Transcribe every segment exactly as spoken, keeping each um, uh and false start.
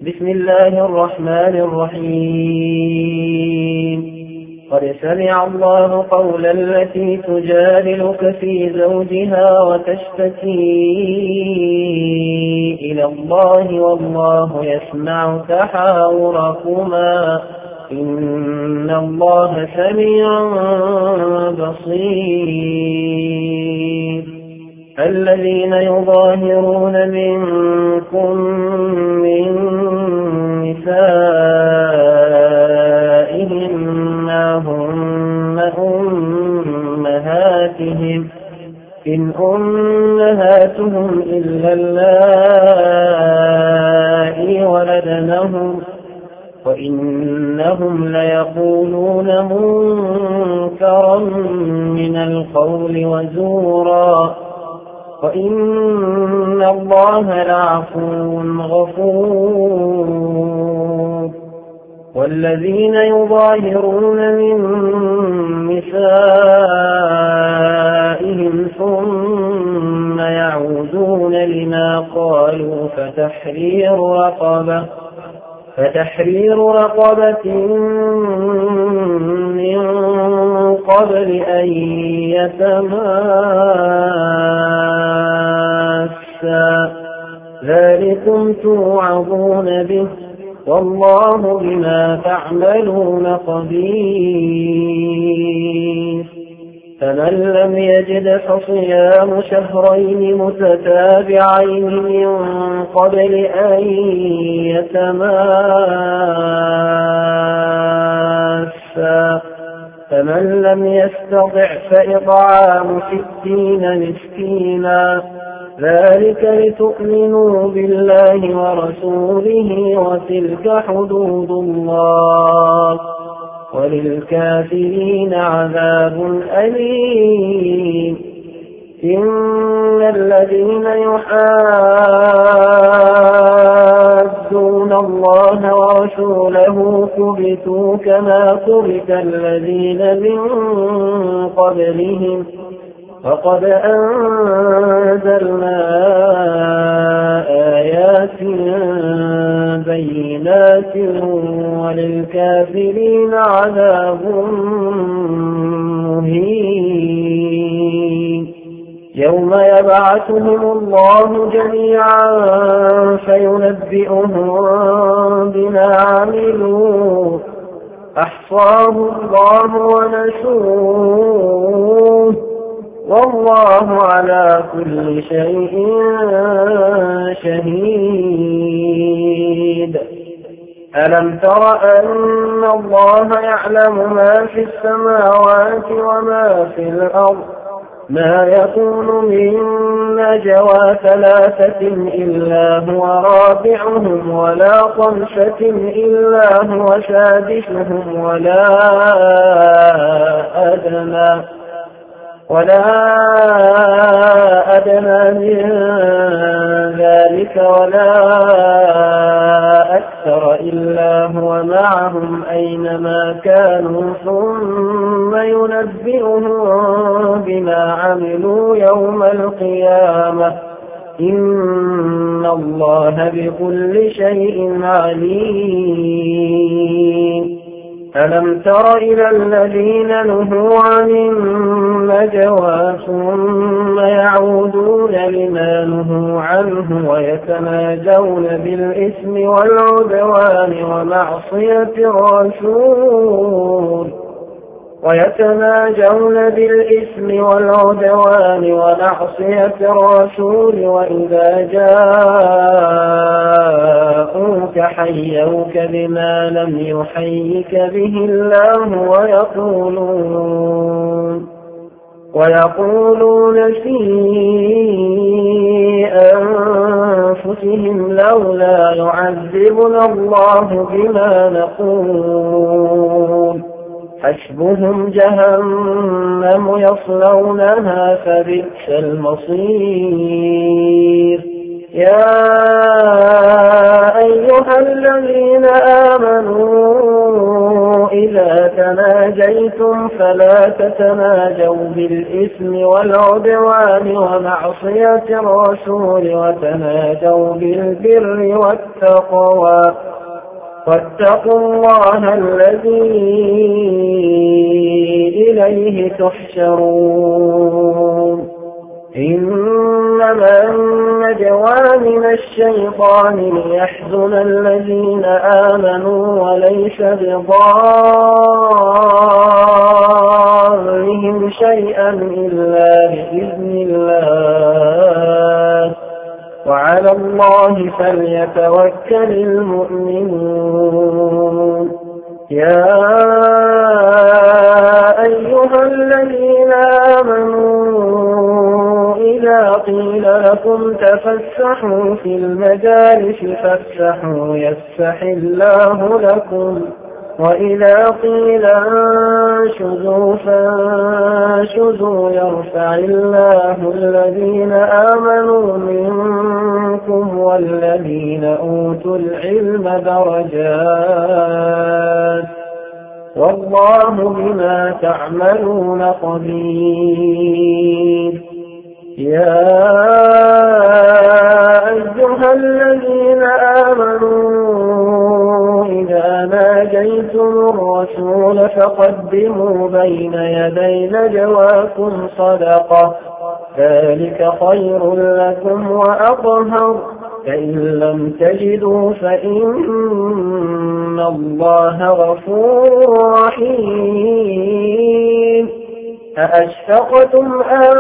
بسم الله الرحمن الرحيم. قد سمع الله قول التي تجادلك في زوجها وتشتكي إلى الله والله يسمع تحاوركما إن الله سميع بصير. الذين يظاهرون منكم من نسائهم ما هن أمهاتهم إن أمهاتهم إلا اللائي ولدنهم وإنهم ليقولون منكرا من القول وزورا وإن الله لعفو غفور. والذين يظاهرون من نسائهم ثم يعودون لما قالوا فتحرير رقبة فتحرير رقبة من قبل أن يتماسا ذلكم توعظون به والله بما تعملون خبير. فمن لم يجد فصيام شهرين متتابعين من قبل أن يتماسا فمن لم يستطع فإطعام ستين مسكينا ذلك لتؤمنوا بالله ورسوله وتلك حدود الله وللكافرين عذاب أليم. إن الذين يحادون الله ورسوله كبتوا كما كبت الذين من قبلهم فقد أنزلنا آيات بينات وللكافرين عذاب مهين. يوم يبعثهم الله جميعا فينبئهم بما عملوا أحصاه الله ونسوه والله على كل شيء شهيد. ألم تر أن الله يعلم ما في السماوات وما في الأرض ما يكون من نجوى ثلاثة إلا هو رابعهم ولا خمسة إلا هو سادسهم ولا أدنى ولا أدنى من ذلك ولا أكثر إلا هو معهم أينما كانوا ثم ينبئهم بما عملوا يوم القيامة إن الله بكل شيء عليم. ألم تر إلى الذين نهوا عن النجوى ثم يعودون لما نهوا عنه ويتناجون بالإثم والعدوان ومعصية الرسول ويتناجون بالإثم والعدوان ومعصية الرسول وإذا جاءوك حيوك بما لم يحيك به الله ويقولون ويقولون في أنفسهم لولا يعذبنا الله بما نقول حسبهم جهنم يصلونها فبئس المصير. يا أيها الذين آمنوا إذا تناجيتم فلا تتناجوا بالإثم والعدوان ومعصية الرسول وتناجوا بالبر والتقوى واتقوا الله الذي إليه تحشرون إنما النجوى من الشيطان ليحزن الذين آمنوا وليس بضارهم شيئا إلا بإذن الله وعلى الله فليتوكل المؤمنون يا أيها الذين آمنوا إذا قيل لكم تفسحوا في المجالس فافسحوا يفسح الله لكم وإذا قيل انشزوا فانشزوا يرفع الله الذين آمنوا منكم والذين أوتوا العلم درجات والله بما تعملون خبير يا أيها الذين آمنوا إذا ناجيتم الرسول فقدموا بين يدي نجواكم صدقة ذلك خير لكم وأطهر فإن لم تجدوا فإن الله غفور رحيم أأشفقتم أن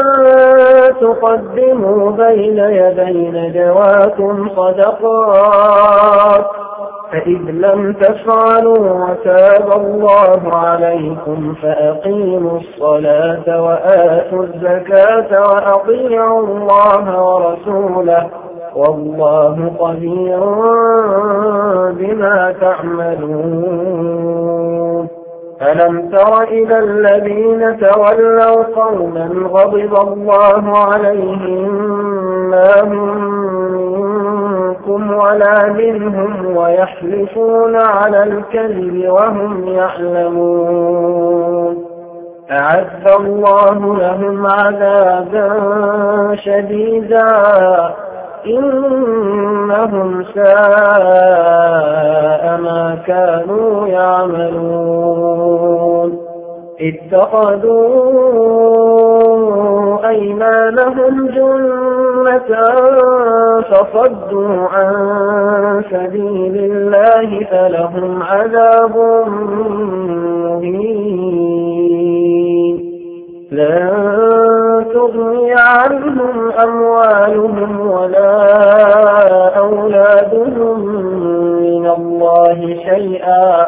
تقدموا بين يدي نجواكم صدقات فإذ لم تفعلوا وتاب الله عليكم فأقيموا الصلاة وآتوا الزكاة وأطيعوا الله ورسوله والله خبير بما تعملون ألم تر إلى الذين تولوا قوما غضب الله عليهم ما منكم ولا منهم ويحلفون على الكذب وهم يعلمون أعد الله لهم عذابا شديدا إنهم ساء ما كانوا يعملون اتخذوا أيمانهم جنة فصدوا عن سبيل الله فلهم عذاب مهين لن تغني عنهم أموالهم ولا أولادهم من الله شيئا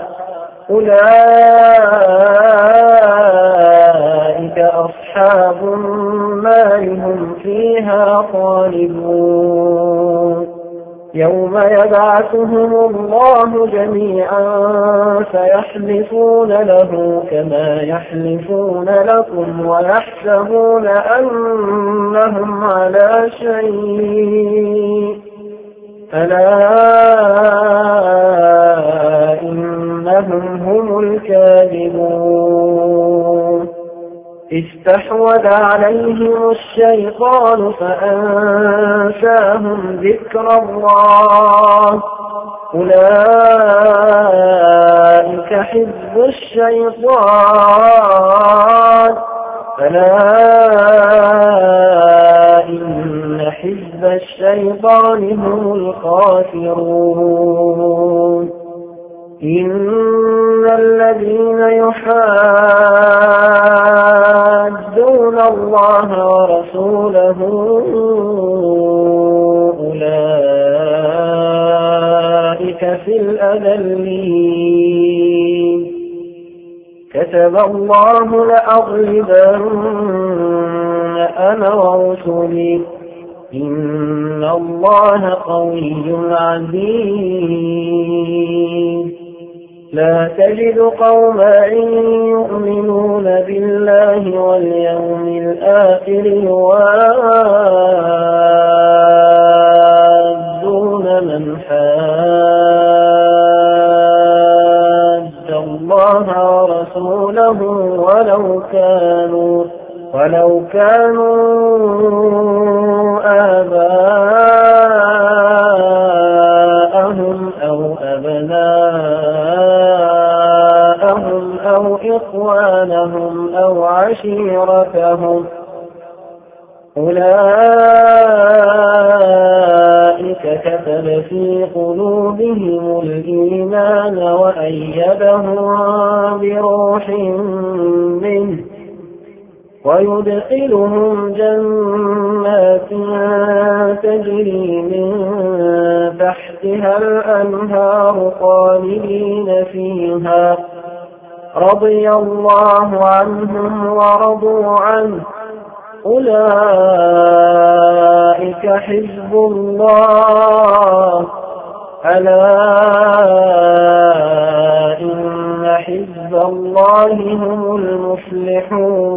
أولئك أصحاب النار هم فيها خالدون يوم يبعثهم الله جميعا فيحلفون له كما يحلفون لكم ويحسبون أنهم على شيء ألا إنهم هم الكاذبون استحوذ عليهم الشيطان فأنساهم ذكر الله أولئك حزب الشيطان ألا إن حزب الشيطان هم الخاسرون إن الذين يحادون الله ورسوله أولئك في الأذلين كتب الله لأغلبن أنا ورسلي إن الله قوي عزيز لا تجد قوما يؤمنون بالله واليوم الآخر يوادون من حاد الله وأيده ولو كانوا ولو كانوا آباءهم أو أبناءهم أو إخوانهم أو عشيرتهم أولئك كتب في قلوبهم الإيمان وأيدهم بروح منه ويدخلهم جنات تجري من تحتها الأنهار خالدين فيها رضي الله عنهم ورضوا عنه أولئك حزب الله ألا إن حزب الله هم المفلحون